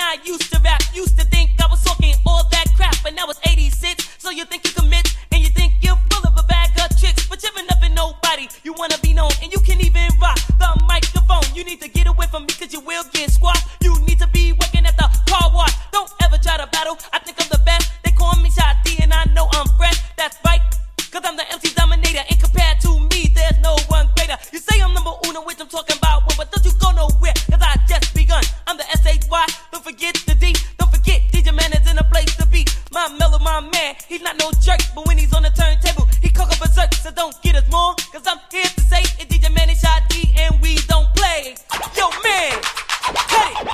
I used to rap, used to think I was talking all that crap, but now it's 86. So you think you commit, and you think you're full of a bag of tricks, but you're nothing nobody. You wanna be known, and you can even rock the microphone. You need to get away from me, cause you will get squashed. You need to be working at the car wash. Don't ever try to battle, I think I'm the best. They call me Shy D, and I know I'm fresh. That's right, cause I'm the MC dominator, and compared to me, there's no one greater. You say I'm number uno, which I'm talking about one, but don't you go nowhere, cause I just begun. I'm the S-H-Y, don't forget the D, don't forget DJ Man is in a place to be. My mellow, my man, he's not no jerk, but when he's on the turntable, he cock up berserk, so don't get us more, cause I'm here to say, it's DJ Man is Shy D, and we don't play. Yo, man, cut it!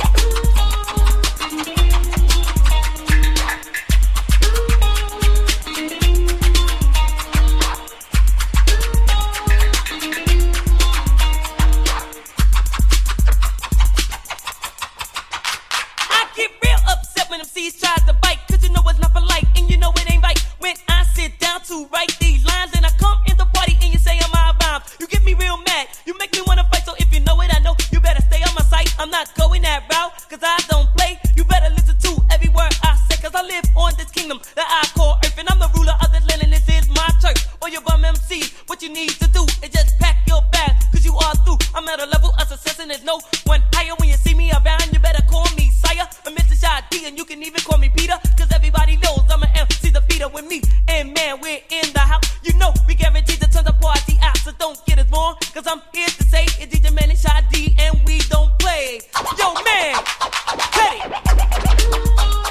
When MCs try to bite, cause you know it's not polite, and you know it ain't right. When I sit down to write these lines, and I come in the party and you say I'm my rhymes, you get me real mad, you make me wanna fight, so if you know it, I know, you better stay on my site. I'm not going that route, cause I don't play, you better listen to every word I say, cause I live on this kingdom that I call Earth, and I'm the ruler of this land, and this is my turf. All your bum MCs, what you need to do is just pack your bag, cause you are through. I'm at a level of success, and there's no one higher. When you see me around, you better call me sire, or Mr. Shy D, and you can even call me Peter, cause everybody knows I'm an MC the feeder with me. And man, we're in the house. You know we guaranteed to turn the party out, so don't get us wrong, cause I'm here to say it's DJ Man and Shy D, and we don't play. Yo, man, cut it!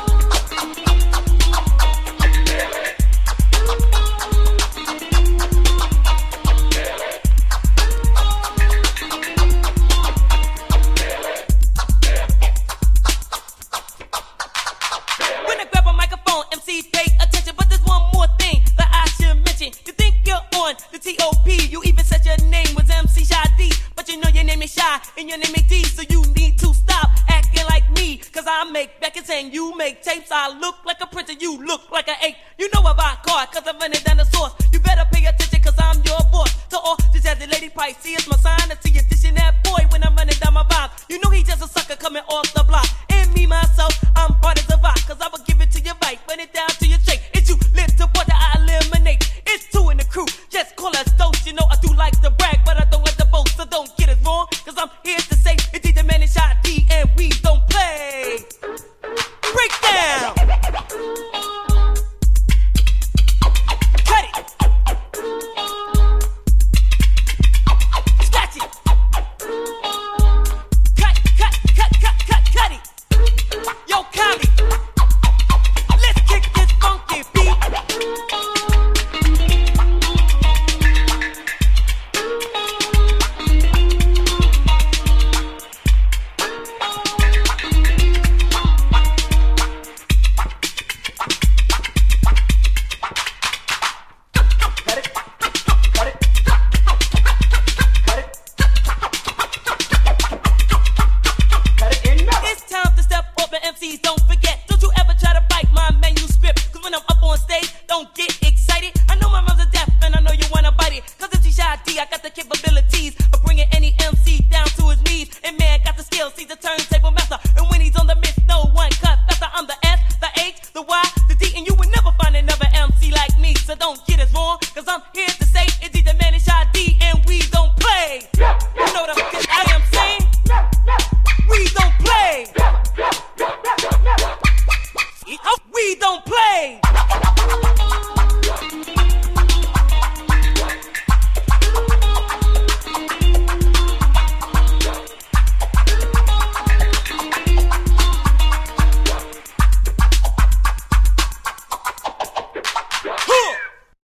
Pay attention, but there's one more thing that I should mention. You think you're on the T.O.P. You even said your name was MC Shy D, but you know your name is Shy and your name is D, so you need to stop acting like me, cause I make records and you make tapes. I look like a printer, you look like an ape. You know about card, cause I'm running down the source. You better pay attention, cause I'm your boss. To all just as the lady Pisces, my sign, I see you dishing that boy when I'm running down my rhymes. You know he just a sucker coming off